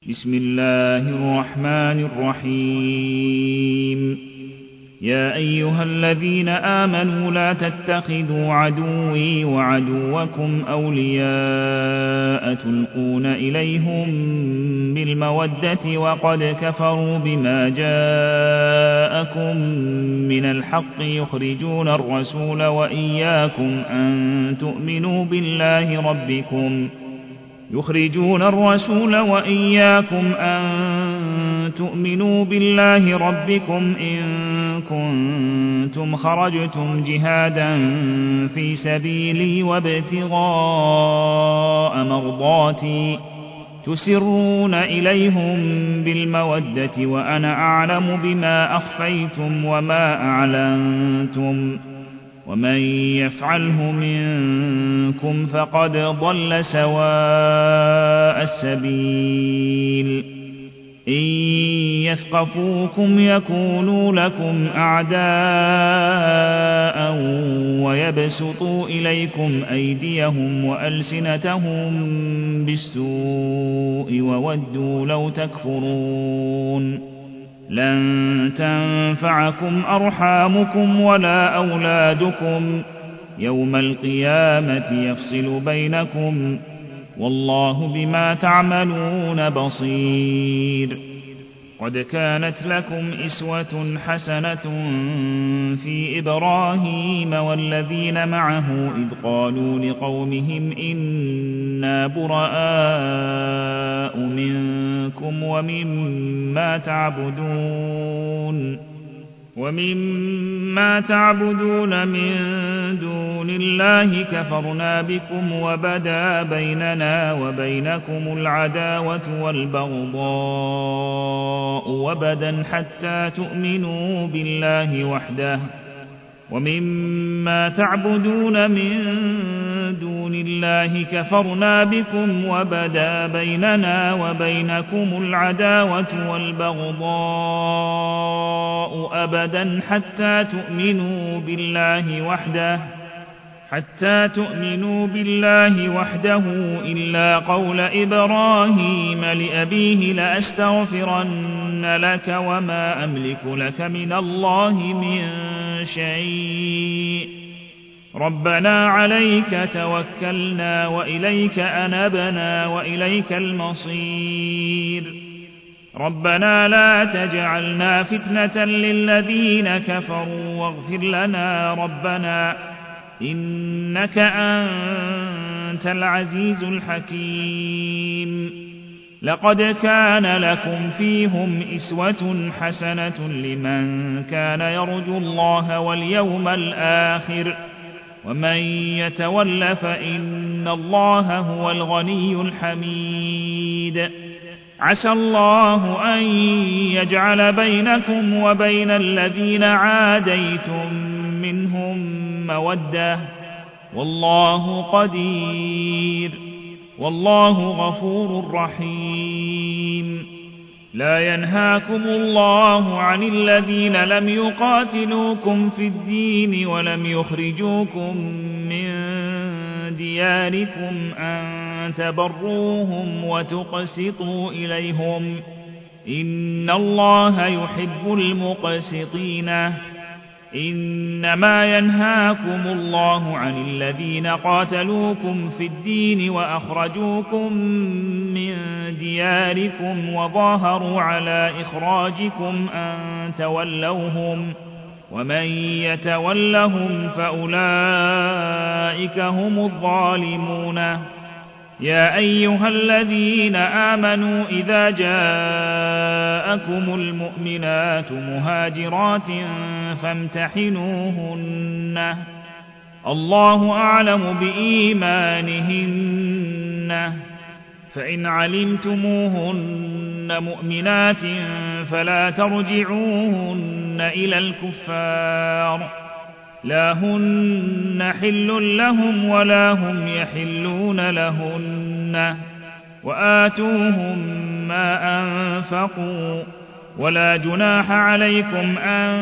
بسم الله الرحمن الرحيم يا أيها الذين آمنوا لا تتخذوا عدوي وعدوكم أولياء تلقون إليهم بالمودة وقد كفروا بما جاءكم من الحق يخرجون الرسول وإياكم أن تؤمنوا بالله ربكم إن كنتم خرجتم جهادا في سبيلي وابتغاء مرضاتي تسرون إليهم بالمودة وأنا أعلم بما أخفيتم وما أعلنتم ومن يفعله منكم فقد ضل سواء السبيل إن يثقفوكم يكونوا لكم أعداء ويبسطوا إليكم أيديهم وألسنتهم بالسوء وودوا لو تكفرون لن تنفعكم أرحامكم ولا أولادكم يوم القيامة يفصل بينكم والله بما تعملون بصير قد كانت لكم أسوة حسنة في إبراهيم والذين معه إذ قالوا لقومهم إنا براء منكم ومما تعبدون من دون الله كفرنا بكم وبدا بيننا وبينكم العداوة والبغضاء أبدا حتى تؤمنوا بالله وحده ومما تعبدون من دون الله كفرنا بكم وبدا بيننا وبينكم العداوة والبغضاء أبدا حتى تؤمنوا بالله وحده إلا قول إبراهيم لأبيه لأستغفرن لك وما أملك لك من الله من شيء ربنا عليك توكلنا وإليك أنبنا وإليك المصير ربنا لا تجعلنا فتنة للذين كفروا واغفر لنا ربنا إنك أنت العزيز الحكيم لقد كان لكم فيهم أسوة حسنة لمن كان يرجو الله واليوم الآخر ومن يتول فإن الله هو الغني الحميد عسى الله أن يجعل بينكم وبين الذين عاديتم منهم مودة والله قدير والله غفور رحيم لا ينهاكم الله عن الذين لم يقاتلوكم في الدين ولم يخرجوكم من دياركم أن تبروهم وتقسطوا إليهم إن الله يحب المقسطين إنما ينهاكم الله عن الذين قاتلوكم في الدين وأخرجوكم من دياركم وظاهروا على إخراجكم أن تولوهم ومن يتولهم فأولئك هم الظالمون يا أيها الذين آمنوا إذا جاءكم المؤمنات مهاجرات فامتحنوهن الله أعلم بإيمانهن فإن علمتموهن مؤمنات فلا ترجعوهن إلى الكفار لا هن حل لهم ولا هم يحلون لهن وآتوهم ما أنفقوا ولا جناح عليكم أن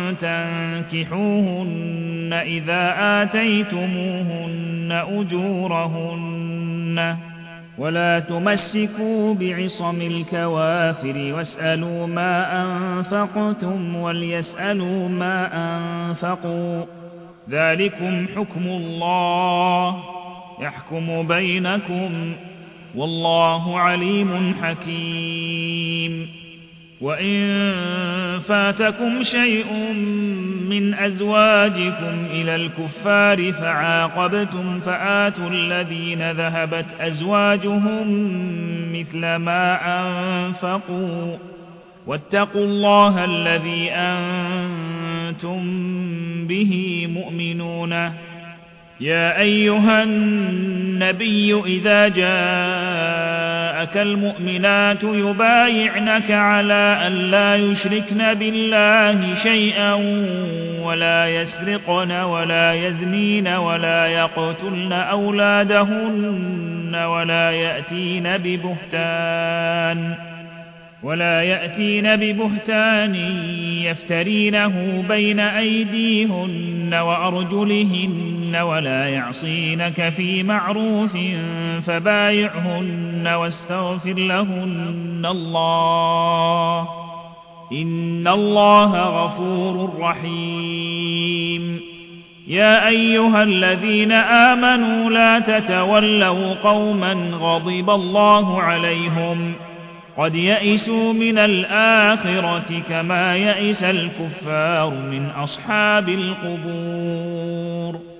تنكحوهن إذا آتيتموهن أجورهن ولا تمسكوا بعصم الكوافر واسألوا ما أنفقتم وليسألوا ما أنفقوا ذلكم حكم الله يحكم بينكم والله عليم حكيم. وإن فاتكم شيء من أزواجكم إلى الكفار فعاقبتم فآتوا الذين ذهبت أزواجهم مثل ما أنفقوا واتقوا الله الذي أنتم به مؤمنون. يا أيها النبي إذا جاءك المؤمنات يبايعنك على أن لا يشركن بالله شيئا ولا يسرقن ولا يزنين ولا يقتلن أولادهن ولا يأتين ببهتان يفترينه بين أيديهن وأرجلهن ولا يعصينك في معروف فبايعهن واستغفر لهن الله إن الله غفور رحيم. يا أيها الذين آمنوا لا تتولوا قوما غضب الله عليهم قد يئسوا من الآخرة كما يئس الكفار من أصحاب القبور.